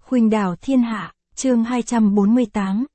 Khuynh đảo thiên hạ, chương 248,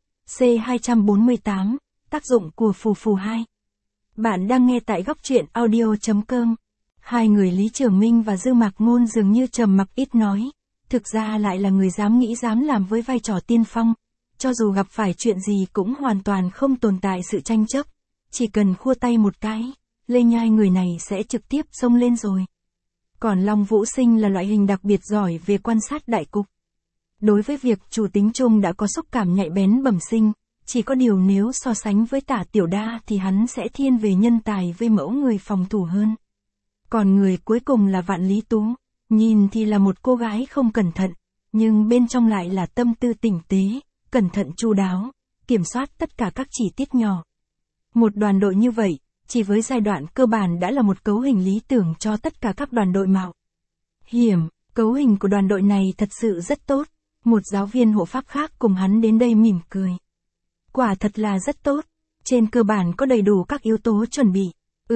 C248, tác dụng của phù phù 2. Bạn đang nghe tại góc truyện audio.com. Hai người Lý Trường Minh và Dư Mạc Ngôn dường như trầm mặc ít nói, thực ra lại là người dám nghĩ dám làm với vai trò tiên phong. Cho dù gặp phải chuyện gì cũng hoàn toàn không tồn tại sự tranh chấp, chỉ cần khua tay một cái, lê nhai người này sẽ trực tiếp xông lên rồi. Còn Long Vũ Sinh là loại hình đặc biệt giỏi về quan sát đại cục. Đối với việc chủ tính chung đã có xúc cảm nhạy bén bẩm sinh, chỉ có điều nếu so sánh với Tả Tiểu Đa thì hắn sẽ thiên về nhân tài với mẫu người phòng thủ hơn. Còn người cuối cùng là Vạn Lý Tú, nhìn thì là một cô gái không cẩn thận, nhưng bên trong lại là tâm tư tỉnh tế, cẩn thận chu đáo, kiểm soát tất cả các chi tiết nhỏ. Một đoàn đội như vậy, chỉ với giai đoạn cơ bản đã là một cấu hình lý tưởng cho tất cả các đoàn đội mạo hiểm. Cấu hình của đoàn đội này thật sự rất tốt. Một giáo viên hộ pháp khác cùng hắn đến đây mỉm cười. Quả thật là rất tốt. Trên cơ bản có đầy đủ các yếu tố chuẩn bị.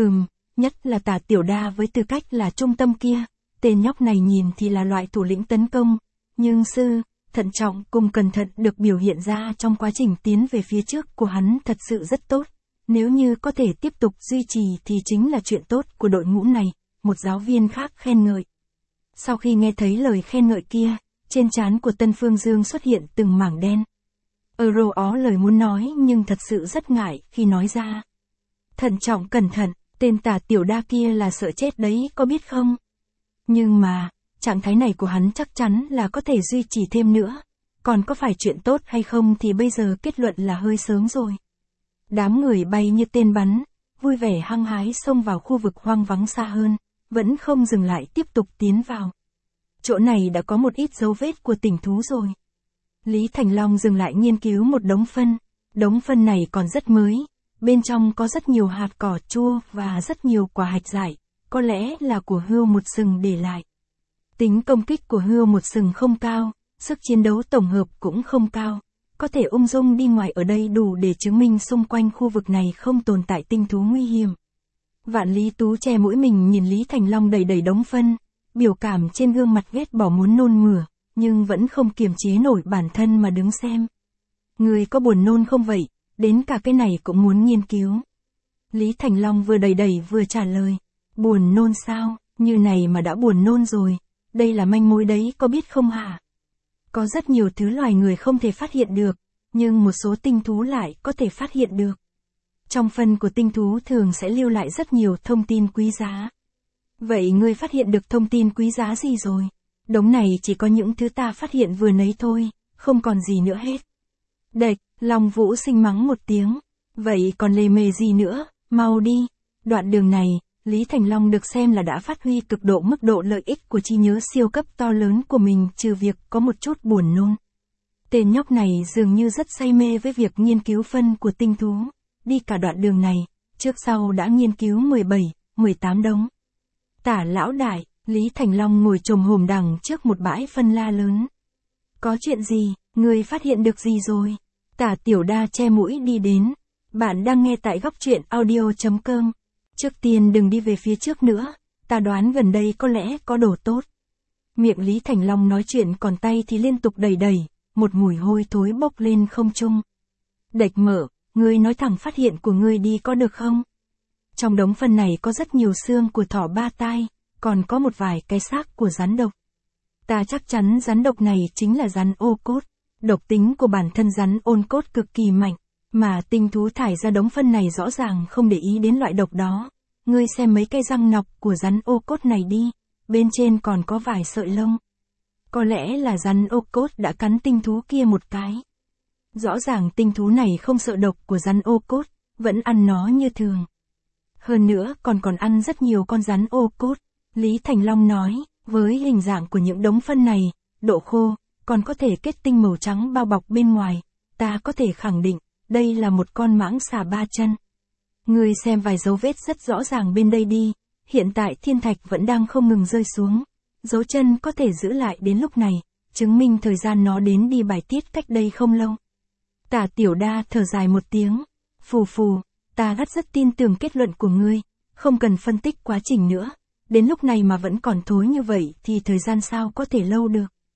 Nhất là Tả Tiểu Đa với tư cách là trung tâm kia. Tên nhóc này nhìn thì là loại thủ lĩnh tấn công. Nhưng thận trọng cùng cẩn thận được biểu hiện ra trong quá trình tiến về phía trước của hắn thật sự rất tốt. Nếu như có thể tiếp tục duy trì thì chính là chuyện tốt của đội ngũ này, một giáo viên khác khen ngợi. Sau khi nghe thấy lời khen ngợi kia, trên trán của Tân Phương Dương xuất hiện từng mảng đen. Euro ó lời muốn nói nhưng thật sự rất ngại khi nói ra. Thận trọng cẩn thận, tên Tả Tiểu Đa kia là sợ chết đấy có biết không? Nhưng mà, trạng thái này của hắn chắc chắn là có thể duy trì thêm nữa. Còn có phải chuyện tốt hay không thì bây giờ kết luận là hơi sớm rồi. Đám người bay như tên bắn, vui vẻ hăng hái xông vào khu vực hoang vắng xa hơn, vẫn không dừng lại tiếp tục tiến vào. Chỗ này đã có một ít dấu vết của tỉnh thú rồi. Lý Thành Long dừng lại nghiên cứu một đống phân này còn rất mới, bên trong có rất nhiều hạt cỏ chua và rất nhiều quả hạch dại, có lẽ là của hươu một sừng để lại. Tính công kích của hươu một sừng không cao, sức chiến đấu tổng hợp cũng không cao. Có thể ung dung đi ngoài ở đây đủ để chứng minh xung quanh khu vực này không tồn tại tinh thú nguy hiểm. Vạn Lý Tú che mũi mình nhìn Lý Thành Long đầy đống phân, biểu cảm trên gương mặt ghét bỏ muốn nôn mửa, nhưng vẫn không kiềm chế nổi bản thân mà đứng xem. Người có buồn nôn không vậy, đến cả cái này cũng muốn nghiên cứu. Lý Thành Long vừa đầy vừa trả lời, buồn nôn sao, như này mà đã buồn nôn rồi, đây là manh mối đấy có biết không hả? Có rất nhiều thứ loài người không thể phát hiện được, nhưng một số tinh thú lại có thể phát hiện được. Trong phân của tinh thú thường sẽ lưu lại rất nhiều thông tin quý giá. Vậy ngươi phát hiện được thông tin quý giá gì rồi? Đống này chỉ có những thứ ta phát hiện vừa nấy thôi, không còn gì nữa hết. Đệch, Long Vũ Sinh mắng một tiếng. Vậy còn lề mề gì nữa, mau đi. Đoạn đường này, Lý Thành Long được xem là đã phát huy cực độ mức độ lợi ích của trí nhớ siêu cấp to lớn của mình trừ việc có một chút buồn nôn. Tên nhóc này dường như rất say mê với việc nghiên cứu phân của tinh thú. Đi cả đoạn đường này, trước sau đã nghiên cứu 18 đống. Tả lão đại, Lý Thành Long ngồi chồm hổm đằng trước một bãi phân la lớn. Có chuyện gì, người phát hiện được gì rồi? Tả Tiểu Đa che mũi đi đến. Bạn đang nghe tại góc truyện audio.com. Trước tiên đừng đi về phía trước nữa, ta đoán gần đây có lẽ có đồ tốt. Miệng Lý Thành Long nói chuyện còn tay thì liên tục đẩy, một mùi hôi thối bốc lên không trung. Đệch mở, ngươi nói thẳng phát hiện của ngươi đi có được không? Trong đống phân này có rất nhiều xương của thỏ ba tai, còn có một vài cái xác của rắn độc. Ta chắc chắn rắn độc này chính là rắn ô cốt. Độc tính của bản thân rắn ôn cốt cực kỳ mạnh, mà tinh thú thải ra đống phân này rõ ràng không để ý đến loại độc đó. Ngươi xem mấy cái răng nọc của rắn ô cốt này đi, bên trên còn có vài sợi lông. Có lẽ là rắn ô cốt đã cắn tinh thú kia một cái. Rõ ràng tinh thú này không sợ độc của rắn ô cốt, vẫn ăn nó như thường. Hơn nữa còn ăn rất nhiều con rắn ô cốt. Lý Thành Long nói, với hình dạng của những đống phân này, độ khô, còn có thể kết tinh màu trắng bao bọc bên ngoài, ta có thể khẳng định, đây là một con mãng xà ba chân. Ngươi xem vài dấu vết rất rõ ràng bên đây đi, hiện tại thiên thạch vẫn đang không ngừng rơi xuống. Dấu chân có thể giữ lại đến lúc này, chứng minh thời gian nó đến đi bài tiết cách đây không lâu. Tả Tiểu Đa thở dài một tiếng, phù phù, ta rất tin tưởng kết luận của ngươi, không cần phân tích quá trình nữa. Đến lúc này mà vẫn còn thối như vậy thì thời gian sao có thể lâu được.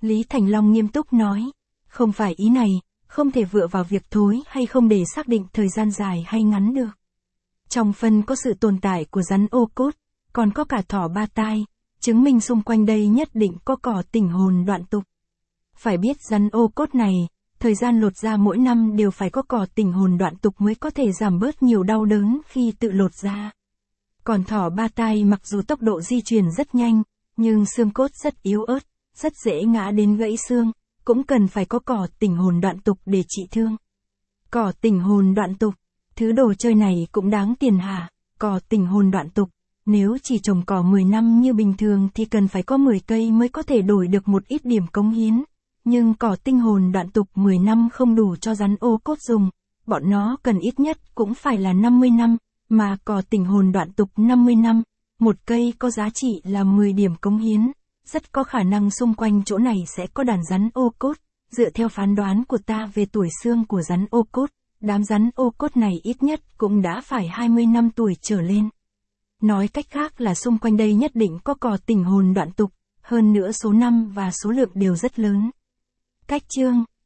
Lý Thành Long nghiêm túc nói. Không phải ý này, không thể vựa vào việc thối hay không để xác định thời gian dài hay ngắn được. Trong phân có sự tồn tại của rắn ô cốt, còn có cả thỏ ba tai, chứng minh xung quanh đây nhất định có cỏ tỉnh hồn đoạn tục. Phải biết rắn ô cốt này, thời gian lột da mỗi năm đều phải có cỏ tỉnh hồn đoạn tục mới có thể giảm bớt nhiều đau đớn khi tự lột da. Còn thỏ ba tai mặc dù tốc độ di chuyển rất nhanh, nhưng xương cốt rất yếu ớt, rất dễ ngã đến gãy xương, cũng cần phải có cỏ tỉnh hồn đoạn tục để trị thương. Cỏ tỉnh hồn đoạn tục, thứ đồ chơi này cũng đáng tiền hả? Cỏ tỉnh hồn đoạn tục, nếu chỉ trồng cỏ 10 năm như bình thường thì cần phải có 10 cây mới có thể đổi được một ít điểm cống hiến. Nhưng cỏ tinh hồn đoạn tục 10 năm không đủ cho rắn ô cốt dùng, bọn nó cần ít nhất cũng phải là 50 năm, mà cỏ tỉnh hồn đoạn tục 50 năm, một cây có giá trị là 10 điểm cống hiến. Rất có khả năng xung quanh chỗ này sẽ có đàn rắn ô cốt, dựa theo phán đoán của ta về tuổi xương của rắn ô cốt, đám rắn ô cốt này ít nhất cũng đã phải 20 năm tuổi trở lên. Nói cách khác là xung quanh đây nhất định có cỏ tỉnh hồn đoạn tục, hơn nữa số năm và số lượng đều rất lớn. Cách chương